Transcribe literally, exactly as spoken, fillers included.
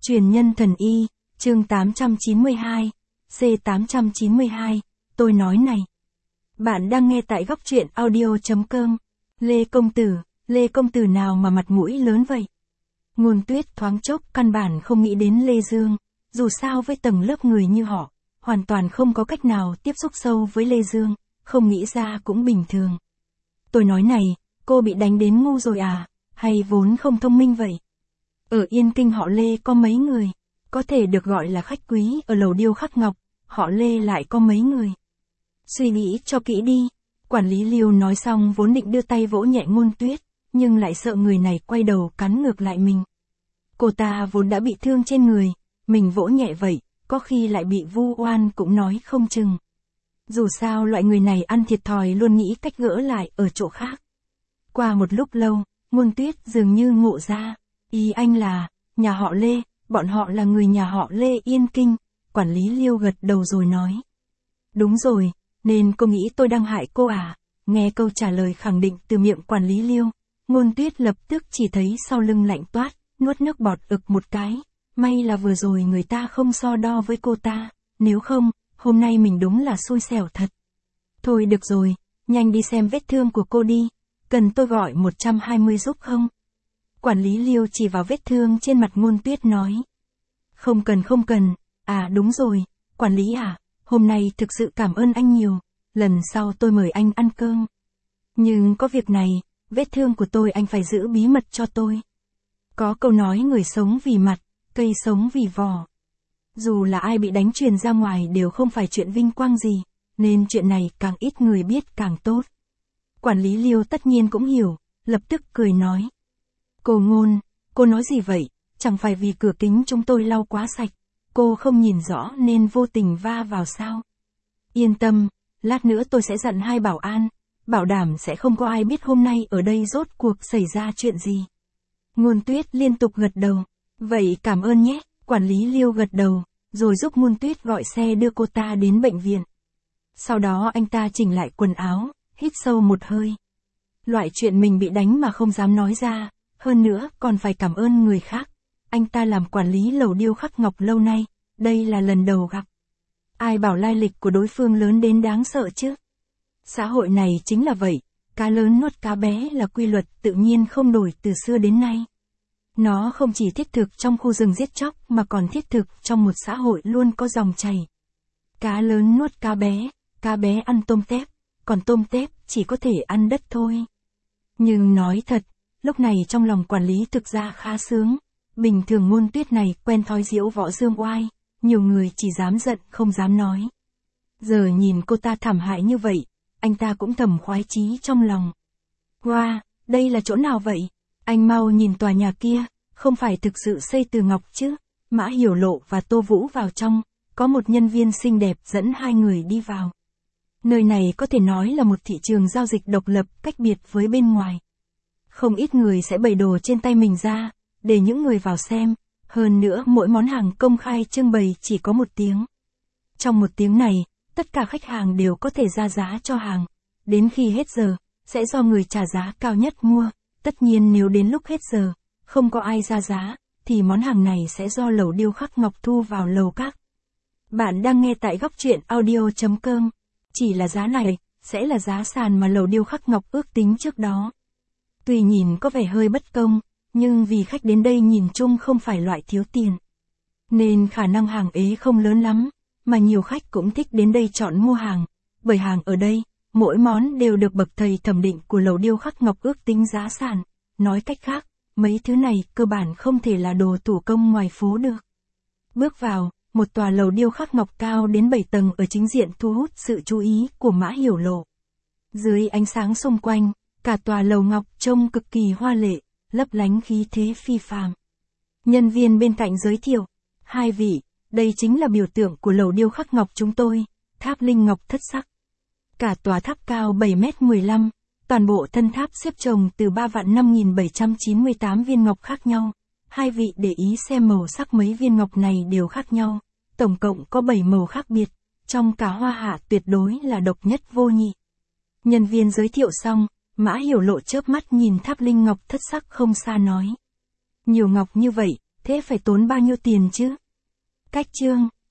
Truyền nhân thần y, chương tám trăm chín mươi hai, C tám trăm chín mươi hai, tôi nói này. Bạn đang nghe tại góc truyện audio.com. Lê Công Tử, Lê Công Tử nào mà mặt mũi lớn vậy? Ngôn Tuyết thoáng chốc căn bản không nghĩ đến Lê Dương, dù sao với tầng lớp người như họ, hoàn toàn không có cách nào tiếp xúc sâu với Lê Dương, không nghĩ ra cũng bình thường. Tôi nói này, cô bị đánh đến ngu rồi à, hay vốn không thông minh vậy? Ở Yên Kinh họ Lê có mấy người, có thể được gọi là khách quý ở lầu điêu khắc ngọc, họ Lê lại có mấy người. Suy nghĩ cho kỹ đi, quản lý Liêu nói xong vốn định đưa tay vỗ nhẹ Ngôn Tuyết, nhưng lại sợ người này quay đầu cắn ngược lại mình. Cô ta vốn đã bị thương trên người, mình vỗ nhẹ vậy, có khi lại bị vu oan cũng nói không chừng. Dù sao loại người này ăn thiệt thòi luôn nghĩ cách gỡ lại ở chỗ khác. Qua một lúc lâu, Ngôn Tuyết dường như ngộ ra, ý anh là, nhà họ Lê, bọn họ là người nhà họ Lê Yên Kinh, quản lý Liêu gật đầu rồi nói. Đúng rồi, nên cô nghĩ tôi đang hại cô à? Nghe câu trả lời khẳng định từ miệng quản lý Liêu, Ngôn Tuyết lập tức chỉ thấy sau lưng lạnh toát, nuốt nước bọt ực một cái, may là vừa rồi người ta không so đo với cô ta, nếu không, hôm nay mình đúng là xui xẻo thật. Thôi được rồi, nhanh đi xem vết thương của cô đi, cần tôi gọi một trăm hai mươi giúp không? Quản lý Liêu chỉ vào vết thương trên mặt Ngôn Tuyết nói. Không cần không cần, à đúng rồi, quản lý à, hôm nay thực sự cảm ơn anh nhiều, lần sau tôi mời anh ăn cơm. Nhưng có việc này, vết thương của tôi anh phải giữ bí mật cho tôi. Có câu nói người sống vì mặt, cây sống vì vỏ. Dù là ai bị đánh truyền ra ngoài đều không phải chuyện vinh quang gì, nên chuyện này càng ít người biết càng tốt. Quản lý Liêu tất nhiên cũng hiểu, lập tức cười nói. Cô Ngôn, cô nói gì vậy, chẳng phải vì cửa kính chúng tôi lau quá sạch, cô không nhìn rõ nên vô tình va vào sao? Yên tâm, lát nữa tôi sẽ dặn hai bảo an, bảo đảm sẽ không có ai biết hôm nay ở đây rốt cuộc xảy ra chuyện gì. Ngôn Tuyết liên tục gật đầu, vậy cảm ơn nhé, quản lý Liêu gật đầu, rồi giúp Ngôn Tuyết gọi xe đưa cô ta đến bệnh viện. Sau đó anh ta chỉnh lại quần áo, hít sâu một hơi. Loại chuyện mình bị đánh mà không dám nói ra, hơn nữa còn phải cảm ơn người khác. Anh ta làm quản lý lầu điêu khắc ngọc lâu nay, đây là lần đầu gặp. Ai bảo lai lịch của đối phương lớn đến đáng sợ chứ? Xã hội này chính là vậy, cá lớn nuốt cá bé là quy luật tự nhiên không đổi từ xưa đến nay. Nó không chỉ thiết thực trong khu rừng giết chóc mà còn thiết thực trong một xã hội luôn có dòng chảy. Cá lớn nuốt cá bé, cá bé ăn tôm tép, còn tôm tép chỉ có thể ăn đất thôi. Nhưng nói thật, lúc này trong lòng quản lý thực ra khá sướng. Bình thường Ngôn Tuyết này quen thói diễu võ dương oai, nhiều người chỉ dám giận không dám nói. Giờ nhìn cô ta thảm hại như vậy, anh ta cũng thầm khoái chí trong lòng. Wow, đây là chỗ nào vậy? Anh mau nhìn tòa nhà kia, không phải thực sự xây từ ngọc chứ? Mã Hiểu Lộ và Tô Vũ vào trong, có một nhân viên xinh đẹp dẫn hai người đi vào. Nơi này có thể nói là một thị trường giao dịch độc lập cách biệt với bên ngoài. Không ít người sẽ bày đồ trên tay mình ra, để những người vào xem, hơn nữa mỗi món hàng công khai trưng bày chỉ có một tiếng. Trong một tiếng này, tất cả khách hàng đều có thể ra giá cho hàng, đến khi hết giờ, sẽ do người trả giá cao nhất mua, tất nhiên nếu đến lúc hết giờ, không có ai ra giá, thì món hàng này sẽ do lầu điêu khắc ngọc thu vào lầu các. Bạn đang nghe tại góc truyện audio.com, chỉ là giá này, sẽ là giá sàn mà lầu điêu khắc ngọc ước tính trước đó. Tuy nhìn có vẻ hơi bất công, nhưng vì khách đến đây nhìn chung không phải loại thiếu tiền, nên khả năng hàng ế không lớn lắm, mà nhiều khách cũng thích đến đây chọn mua hàng, bởi hàng ở đây, mỗi món đều được bậc thầy thẩm định của lầu điêu khắc ngọc ước tính giá sàn, nói cách khác, mấy thứ này cơ bản không thể là đồ thủ công ngoài phố được. Bước vào, một tòa lầu điêu khắc ngọc cao đến bảy tầng ở chính diện thu hút sự chú ý của Mã Hiểu Lộ. Dưới ánh sáng xung quanh, cả tòa lầu ngọc trông cực kỳ hoa lệ, lấp lánh khí thế phi phàm. Nhân viên bên cạnh giới thiệu, hai vị, đây chính là biểu tượng của lầu điêu khắc ngọc chúng tôi, tháp linh ngọc thất sắc. Cả tòa tháp cao bảy mét mười lăm, toàn bộ thân tháp xếp chồng từ ba vạn năm nghìn bảy trăm chín mươi tám viên ngọc khác nhau. Hai vị để ý xem màu sắc mấy viên ngọc này đều khác nhau, tổng cộng có bảy màu khác biệt, trong cả hoa hạ tuyệt đối là độc nhất vô nhị. Nhân viên giới thiệu xong, Mã Hiểu Lộ chớp mắt nhìn tháp linh ngọc thất sắc không xa nói. Nhiều ngọc như vậy, Thế phải tốn bao nhiêu tiền chứ? Cách chương.